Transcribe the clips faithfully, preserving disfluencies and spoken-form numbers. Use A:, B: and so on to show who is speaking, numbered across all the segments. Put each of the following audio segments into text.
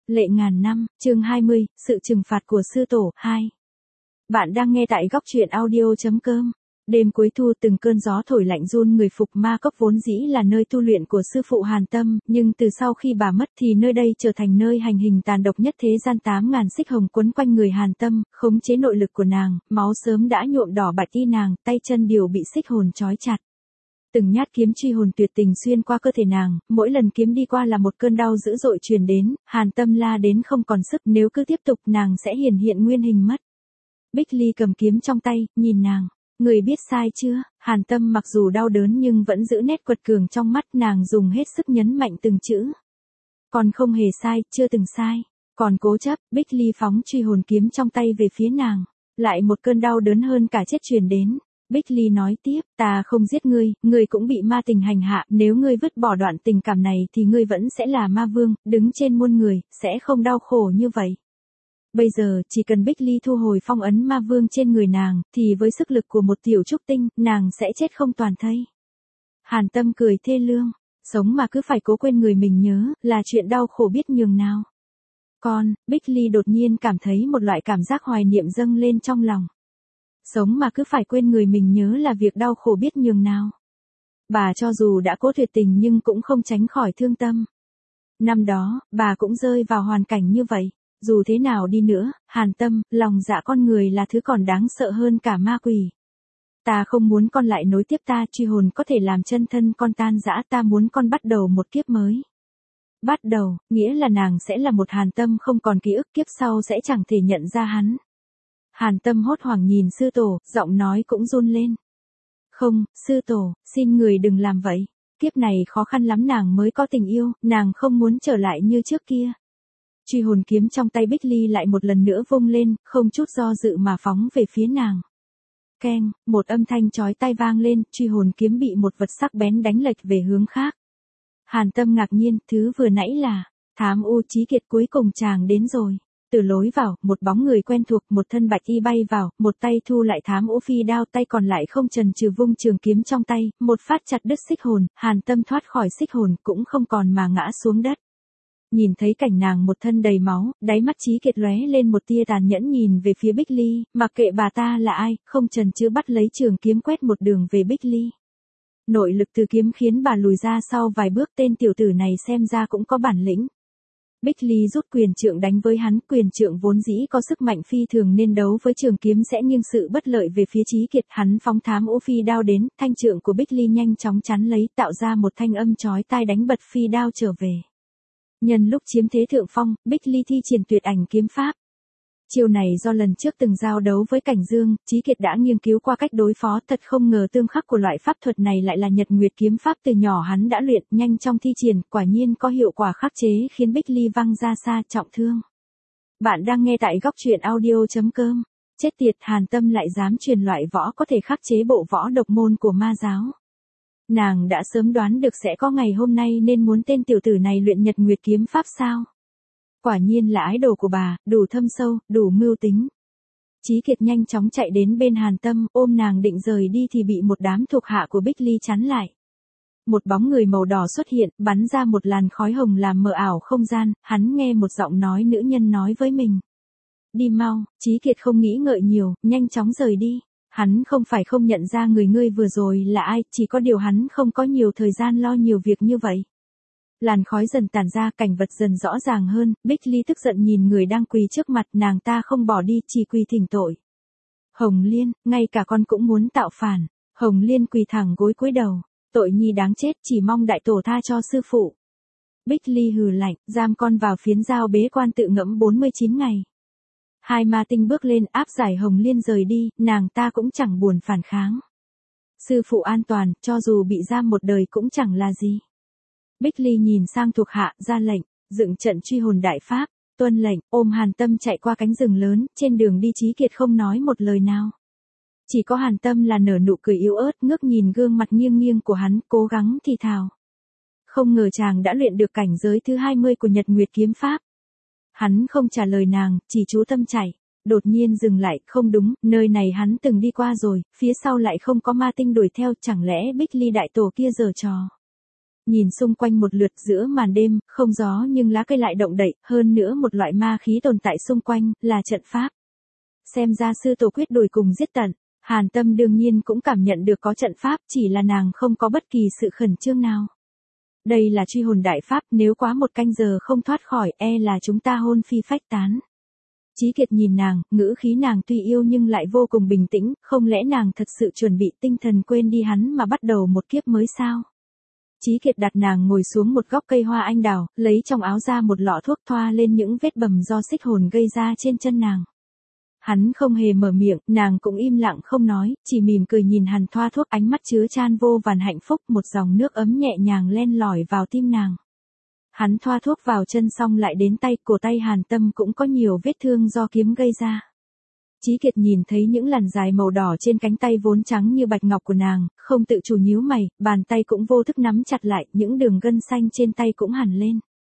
A: Lệ ngàn năm, chương hai mươi, sự trừng phạt của sư tổ, hai. Bạn đang nghe tại góc truyện audio.com. Đêm cuối thu từng cơn gió thổi lạnh run người Phục Ma Cốc vốn dĩ là nơi tu luyện của sư phụ Hàn Tâm, nhưng từ sau khi bà mất thì nơi đây trở thành nơi hành hình tàn độc nhất thế gian. Tám ngàn xích hồng quấn quanh người Hàn Tâm, khống chế nội lực của nàng, máu sớm đã nhuộm đỏ bạch y nàng, tay chân đều bị xích hồn trói chặt. Từng nhát kiếm truy hồn tuyệt tình xuyên qua cơ thể nàng, mỗi lần kiếm đi qua là một cơn đau dữ dội truyền đến, Hàn Tâm la đến không còn sức, nếu cứ tiếp tục nàng sẽ hiển hiện nguyên hình mất. Bích Ly cầm kiếm trong tay, nhìn nàng, người biết sai chưa? Hàn Tâm mặc dù đau đớn nhưng vẫn giữ nét quật cường trong mắt, nàng dùng hết sức nhấn mạnh từng chữ. Còn không hề sai, chưa từng sai, còn cố chấp. Bích Ly phóng truy hồn kiếm trong tay về phía nàng, lại một cơn đau đớn hơn cả chết truyền đến. Bích Ly nói tiếp, ta không giết ngươi, ngươi cũng bị ma tình hành hạ, nếu ngươi vứt bỏ đoạn tình cảm này thì ngươi vẫn sẽ là ma vương, đứng trên muôn người, sẽ không đau khổ như vậy. Bây giờ, chỉ cần Bích Ly thu hồi phong ấn ma vương trên người nàng, thì với sức lực của một tiểu trúc tinh, nàng sẽ chết không toàn thây. Hàn Tâm cười thê lương, sống mà cứ phải cố quên người mình nhớ, là chuyện đau khổ biết nhường nào. Con, Bích Ly đột nhiên cảm thấy một loại cảm giác hoài niệm dâng lên trong lòng. Sống mà cứ phải quên người mình nhớ là việc đau khổ biết nhường nào. Bà cho dù đã cố tuyệt tình nhưng cũng không tránh khỏi thương tâm. Năm đó, bà cũng rơi vào hoàn cảnh như vậy. Dù thế nào đi nữa, Hàn Tâm, lòng dạ con người là thứ còn đáng sợ hơn cả ma quỷ. Ta không muốn con lại nối tiếp ta, truy hồn có thể làm chân thân con tan rã, ta muốn con bắt đầu một kiếp mới. Bắt đầu, nghĩa là nàng sẽ là một Hàn Tâm không còn ký ức, kiếp sau sẽ chẳng thể nhận ra hắn. Hàn Tâm hốt hoảng nhìn sư tổ, giọng nói cũng run lên. Không, sư tổ, xin người đừng làm vậy. Kiếp này khó khăn lắm nàng mới có tình yêu, nàng không muốn trở lại như trước kia. Truy hồn kiếm trong tay Bích Ly lại một lần nữa vung lên, không chút do dự mà phóng về phía nàng. Keng, một âm thanh chói tai vang lên, truy hồn kiếm bị một vật sắc bén đánh lệch về hướng khác. Hàn Tâm ngạc nhiên, thứ vừa nãy là, Thám U Chí Kiệt, cuối cùng chàng đến rồi. Từ lối vào, một bóng người quen thuộc, một thân bạch y bay vào, một tay thu lại Thám U phi đao, tay còn lại không chần chừ vung trường kiếm trong tay, một phát chặt đứt xích hồn. Hàn Tâm thoát khỏi xích hồn, cũng không còn mà ngã xuống đất. Nhìn thấy cảnh nàng một thân đầy máu, đáy mắt Chí Kiệt lóe lên một tia tàn nhẫn nhìn về phía Bích Ly, mặc kệ bà ta là ai, không chần chừ bắt lấy trường kiếm quét một đường về Bích Ly. Nội lực từ kiếm khiến bà lùi ra sau vài bước, tên tiểu tử này xem ra cũng có bản lĩnh. Bích Ly rút quyền trượng đánh với hắn, quyền trượng vốn dĩ có sức mạnh phi thường nên đấu với trường kiếm sẽ nghiêng sự bất lợi về phía Chí Kiệt. Hắn phóng Thám U phi đao đến, thanh trượng của Bích Ly nhanh chóng chắn lấy, tạo ra một thanh âm chói tai đánh bật phi đao trở về. Nhân lúc chiếm thế thượng phong, Bích Ly thi triển tuyệt ảnh kiếm pháp. Chiêu này do lần trước từng giao đấu với Cảnh Dương, Chí Kiệt đã nghiên cứu qua cách đối phó, thật không ngờ tương khắc của loại pháp thuật này lại là Nhật Nguyệt kiếm pháp từ nhỏ hắn đã luyện, nhanh trong thi triển, quả nhiên có hiệu quả khắc chế, khiến Bích Ly văng ra xa, trọng thương. Bạn đang nghe tại góc truyện audio.com. Chết tiệt, Hàn Tâm lại dám truyền loại võ có thể khắc chế bộ võ độc môn của ma giáo. Nàng đã sớm đoán được sẽ có ngày hôm nay nên muốn tên tiểu tử này luyện Nhật Nguyệt kiếm pháp sao? Quả nhiên là ái đồ của bà, đủ thâm sâu, đủ mưu tính. Chí Kiệt nhanh chóng chạy đến bên Hàn Tâm, ôm nàng định rời đi thì bị một đám thuộc hạ của Bích Ly chắn lại. Một bóng người màu đỏ xuất hiện, bắn ra một làn khói hồng làm mờ ảo không gian, hắn nghe một giọng nói nữ nhân nói với mình. Đi mau. Chí Kiệt không nghĩ ngợi nhiều, nhanh chóng rời đi. Hắn không phải không nhận ra người ngươi vừa rồi là ai, chỉ có điều hắn không có nhiều thời gian lo nhiều việc như vậy. Làn khói dần tản ra, cảnh vật dần rõ ràng hơn, Bích Ly tức giận nhìn người đang quỳ trước mặt, nàng ta không bỏ đi, chỉ quỳ thỉnh tội. Hồng Liên, ngay cả con cũng muốn tạo phản. Hồng Liên quỳ thẳng gối cúi đầu, tội nhi đáng chết, chỉ mong đại tổ tha cho sư phụ. Bích Ly hừ lạnh, giam con vào phiến dao bế quan tự ngẫm bốn mươi chín ngày. Hai ma tinh bước lên áp giải Hồng Liên rời đi, nàng ta cũng chẳng buồn phản kháng. Sư phụ an toàn, cho dù bị giam một đời cũng chẳng là gì. Bích Ly nhìn sang thuộc hạ, ra lệnh, dựng trận truy hồn đại pháp, tuân lệnh, ôm Hàn Tâm chạy qua cánh rừng lớn, trên đường đi Chí Kiệt không nói một lời nào. Chỉ có Hàn Tâm là nở nụ cười yếu ớt, ngước nhìn gương mặt nghiêng nghiêng của hắn, cố gắng thì thào. Không ngờ chàng đã luyện được cảnh giới thứ hai mươi của Nhật Nguyệt kiếm pháp. Hắn không trả lời nàng, chỉ chú tâm chạy. Đột nhiên dừng lại, không đúng, nơi này hắn từng đi qua rồi, phía sau lại không có ma tinh đuổi theo, chẳng lẽ Bích Ly đại tổ kia giở trò. Nhìn xung quanh một lượt giữa màn đêm, không gió nhưng lá cây lại động đậy, hơn nữa một loại ma khí tồn tại xung quanh, là trận pháp. Xem ra sư tổ quyết đuổi cùng giết tận, Hàn Tâm đương nhiên cũng cảm nhận được có trận pháp, chỉ là nàng không có bất kỳ sự khẩn trương nào. Đây là truy hồn đại pháp, nếu quá một canh giờ không thoát khỏi, e là chúng ta hồn phi phách tán. Chí Kiệt nhìn nàng, ngữ khí nàng tuy yêu nhưng lại vô cùng bình tĩnh, không lẽ nàng thật sự chuẩn bị tinh thần quên đi hắn mà bắt đầu một kiếp mới sao? Chí Kiệt đặt nàng ngồi xuống một góc cây hoa anh đào, lấy trong áo ra một lọ thuốc thoa lên những vết bầm do xích hồn gây ra trên chân nàng. Hắn không hề mở miệng, nàng cũng im lặng không nói, chỉ mỉm cười nhìn hắn thoa thuốc, ánh mắt chứa chan vô vàn hạnh phúc, một dòng nước ấm nhẹ nhàng len lỏi vào tim nàng. Hắn thoa thuốc vào chân xong lại đến tay, cổ tay Hàn Tâm cũng có nhiều vết thương do kiếm gây ra. Chí Kiệt nhìn thấy những làn dài màu đỏ trên cánh tay vốn trắng như bạch ngọc của nàng, không tự chủ nhíu mày, bàn tay cũng vô thức nắm chặt lại, những đường gân xanh trên tay cũng hằn lên.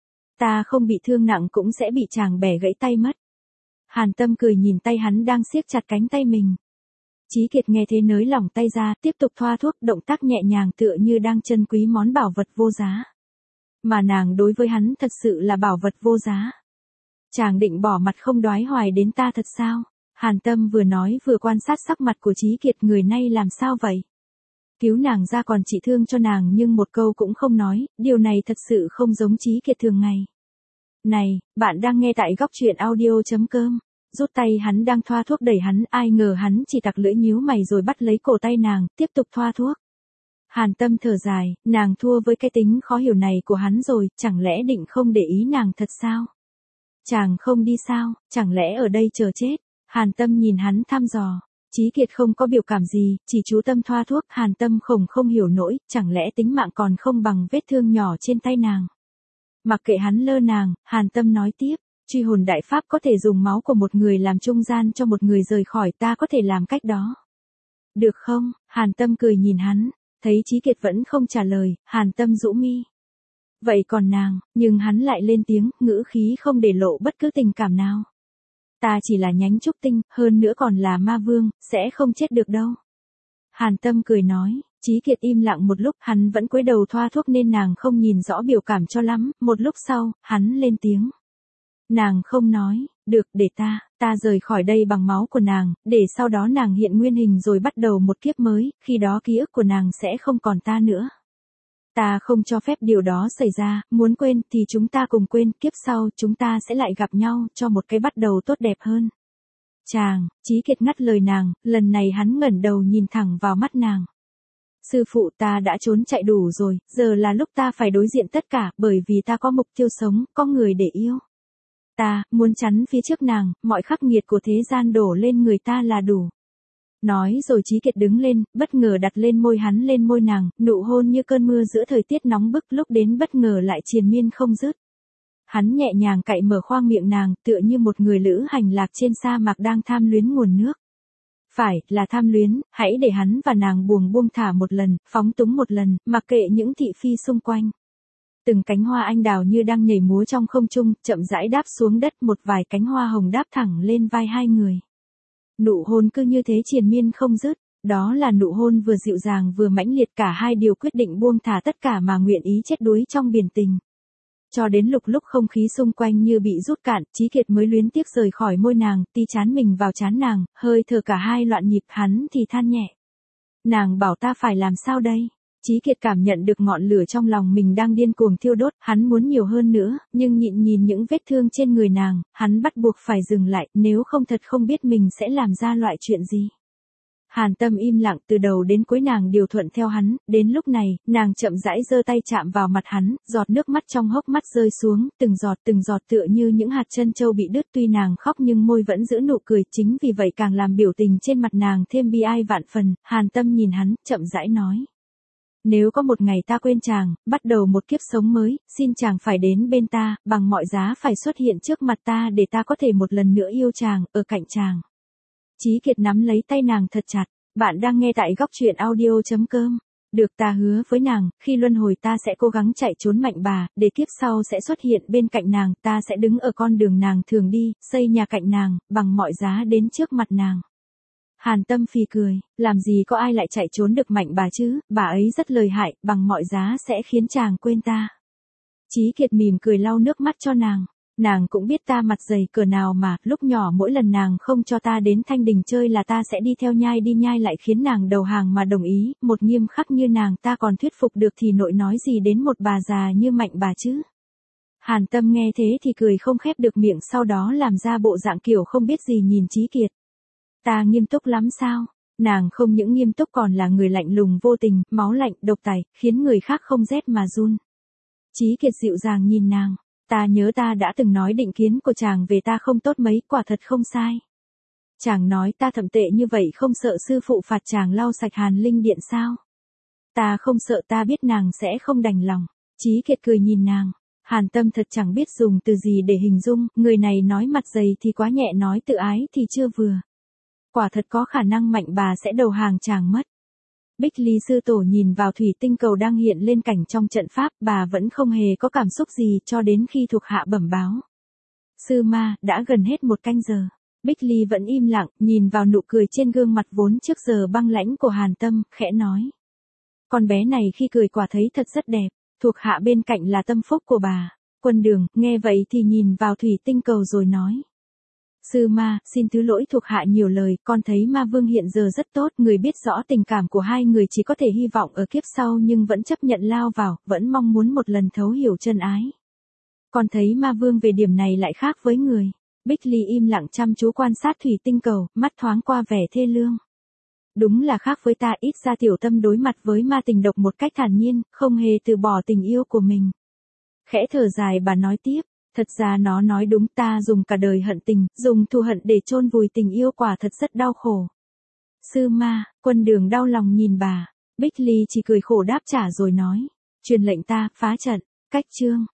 A: Ta không bị thương nặng cũng sẽ bị chàng bẻ gãy tay mất. Hàn Tâm cười nhìn tay hắn đang siết chặt cánh tay mình. Chí Kiệt nghe thế nới lỏng tay ra, tiếp tục thoa thuốc, động tác nhẹ nhàng tựa như đang trân quý món bảo vật vô giá. Mà nàng đối với hắn thật sự là bảo vật vô giá. Chàng định bỏ mặt không đoái hoài đến ta thật sao? Hàn Tâm vừa nói vừa quan sát sắc mặt của Chí Kiệt, người nay làm sao vậy? Cứu nàng ra còn trị thương cho nàng nhưng một câu cũng không nói, điều này thật sự không giống Chí Kiệt thường ngày. Này, bạn đang nghe tại góc truyện audio chấm com. Rút tay hắn đang thoa thuốc đẩy hắn, ai ngờ hắn chỉ tặc lưỡi nhíu mày rồi bắt lấy cổ tay nàng, tiếp tục thoa thuốc. Hàn Tâm thở dài, nàng thua với cái tính khó hiểu này của hắn rồi, chẳng lẽ định không để ý nàng thật sao? Chàng không đi sao, chẳng lẽ ở đây chờ chết? Hàn Tâm nhìn hắn thăm dò. Chí Kiệt không có biểu cảm gì, chỉ chú tâm thoa thuốc. Hàn Tâm khổng không hiểu nổi, chẳng lẽ tính mạng còn không bằng vết thương nhỏ trên tay nàng. Mặc kệ hắn lơ nàng, Hàn Tâm nói tiếp, truy hồn đại pháp có thể dùng máu của một người làm trung gian cho một người rời khỏi, ta có thể làm cách đó. Được không? Hàn Tâm cười nhìn hắn, thấy Chí Kiệt vẫn không trả lời, Hàn Tâm rũ mi. Vậy còn nàng, nhưng hắn lại lên tiếng, ngữ khí không để lộ bất cứ tình cảm nào. Ta chỉ là nhánh trúc tinh, hơn nữa còn là ma vương, sẽ không chết được đâu. Hàn Tâm cười nói. Chí Kiệt im lặng một lúc, hắn vẫn cúi đầu thoa thuốc nên nàng không nhìn rõ biểu cảm cho lắm, một lúc sau, hắn lên tiếng. Nàng không nói, được, để ta, ta rời khỏi đây bằng máu của nàng, để sau đó nàng hiện nguyên hình rồi bắt đầu một kiếp mới, khi đó ký ức của nàng sẽ không còn ta nữa. Ta không cho phép điều đó xảy ra, muốn quên thì chúng ta cùng quên, kiếp sau chúng ta sẽ lại gặp nhau, cho một cái bắt đầu tốt đẹp hơn. Chàng, Chí Kiệt ngắt lời nàng, lần này hắn ngẩng đầu nhìn thẳng vào mắt nàng. Sư phụ, ta đã trốn chạy đủ rồi, giờ là lúc ta phải đối diện tất cả, bởi vì ta có mục tiêu sống, có người để yêu. Ta, muốn chắn phía trước nàng, mọi khắc nghiệt của thế gian đổ lên người ta là đủ. Nói rồi Chí Kiệt đứng lên, bất ngờ đặt lên môi hắn lên môi nàng, nụ hôn như cơn mưa giữa thời tiết nóng bức, lúc đến bất ngờ lại triền miên không dứt. Hắn nhẹ nhàng cạy mở khoang miệng nàng, tựa như một người lữ hành lạc trên sa mạc đang tham luyến nguồn nước. Phải, là tham luyến, hãy để hắn và nàng buông buông thả một lần, phóng túng một lần, mặc kệ những thị phi xung quanh. Từng cánh hoa anh đào như đang nhảy múa trong không trung, chậm rãi đáp xuống đất, một vài cánh hoa hồng đáp thẳng lên vai hai người. Nụ hôn cứ như thế triền miên không dứt, đó là nụ hôn vừa dịu dàng vừa mãnh liệt, cả hai đều quyết định buông thả tất cả mà nguyện ý chết đuối trong biển tình. Cho đến lúc lúc không khí xung quanh như bị rút cạn, Chí Kiệt mới luyến tiếc rời khỏi môi nàng, ti chán mình vào chán nàng, hơi thở cả hai loạn nhịp, hắn thì than nhẹ. Nàng bảo ta phải làm sao đây? Chí Kiệt cảm nhận được ngọn lửa trong lòng mình đang điên cuồng thiêu đốt, hắn muốn nhiều hơn nữa, nhưng nhịn nhìn những vết thương trên người nàng, hắn bắt buộc phải dừng lại, nếu không thật không biết mình sẽ làm ra loại chuyện gì. Hàn Tâm im lặng, từ đầu đến cuối nàng đều thuận theo hắn, đến lúc này, nàng chậm rãi giơ tay chạm vào mặt hắn, giọt nước mắt trong hốc mắt rơi xuống, từng giọt từng giọt tựa như những hạt trân châu bị đứt, tuy nàng khóc nhưng môi vẫn giữ nụ cười, chính vì vậy càng làm biểu tình trên mặt nàng thêm bi ai vạn phần. Hàn Tâm nhìn hắn, chậm rãi nói. Nếu có một ngày ta quên chàng, bắt đầu một kiếp sống mới, xin chàng phải đến bên ta, bằng mọi giá phải xuất hiện trước mặt ta để ta có thể một lần nữa yêu chàng, ở cạnh chàng. Chí Kiệt nắm lấy tay nàng thật chặt. Bạn đang nghe tại góc truyện audio chấm com. Được, ta hứa với nàng, khi luân hồi ta sẽ cố gắng chạy trốn mạnh bà, để kiếp sau sẽ xuất hiện bên cạnh nàng, ta sẽ đứng ở con đường nàng thường đi, xây nhà cạnh nàng, bằng mọi giá đến trước mặt nàng. Hàn Tâm phì cười, làm gì có ai lại chạy trốn được Mạnh bà chứ, bà ấy rất lợi hại, bằng mọi giá sẽ khiến chàng quên ta. Chí Kiệt mỉm cười lau nước mắt cho nàng. Nàng cũng biết ta mặt dày cỡ nào mà, lúc nhỏ mỗi lần nàng không cho ta đến Thanh Đình chơi là ta sẽ đi theo nhai đi nhai lại khiến nàng đầu hàng mà đồng ý, một nghiêm khắc như nàng ta còn thuyết phục được thì nội nói gì đến một bà già như Mạnh bà chứ. Hàn Tâm nghe thế thì cười không khép được miệng, sau đó làm ra bộ dạng kiểu không biết gì nhìn Chí Kiệt. Ta nghiêm túc lắm sao? Nàng không những nghiêm túc còn là người lạnh lùng vô tình, máu lạnh, độc tài, khiến người khác không rét mà run. Chí Kiệt dịu dàng nhìn nàng. Ta nhớ ta đã từng nói định kiến của chàng về ta không tốt mấy, quả thật không sai. Chàng nói ta thậm tệ như vậy không sợ sư phụ phạt chàng lau sạch Hàn Linh Điện sao? Ta không sợ, ta biết nàng sẽ không đành lòng. Chí Kiệt cười nhìn nàng. Hàn Tâm thật chẳng biết dùng từ gì để hình dung, người này nói mặt dày thì quá nhẹ, nói tự ái thì chưa vừa. Quả thật có khả năng Mạnh bà sẽ đầu hàng chàng mất. Bích Ly sư tổ nhìn vào thủy tinh cầu đang hiện lên cảnh trong trận pháp, bà vẫn không hề có cảm xúc gì cho đến khi thuộc hạ bẩm báo. Sư ma, đã gần hết một canh giờ. Bích Ly vẫn im lặng, nhìn vào nụ cười trên gương mặt vốn trước giờ băng lãnh của Hàn Tâm, khẽ nói. Con bé này khi cười quả thấy thật rất đẹp, thuộc hạ bên cạnh là tâm phúc của bà. Quân Đường, nghe vậy thì nhìn vào thủy tinh cầu rồi nói. Sư ma, xin thứ lỗi thuộc hạ nhiều lời, con thấy ma vương hiện giờ rất tốt, người biết rõ tình cảm của hai người chỉ có thể hy vọng ở kiếp sau nhưng vẫn chấp nhận lao vào, vẫn mong muốn một lần thấu hiểu chân ái. Con thấy ma vương về điểm này lại khác với người. Bích Ly im lặng chăm chú quan sát thủy tinh cầu, mắt thoáng qua vẻ thê lương. Đúng là khác với ta, ít ra Tiểu Tâm đối mặt với ma tình độc một cách thản nhiên, không hề từ bỏ tình yêu của mình. Khẽ thở dài bà nói tiếp. Thật ra nó nói đúng, ta dùng cả đời hận tình, dùng thù hận để chôn vùi tình yêu quả thật rất đau khổ. Sư ma, Quân Đường đau lòng nhìn bà. Bích Ly chỉ cười khổ đáp trả rồi nói. Truyền lệnh ta, phá trận, cách chương.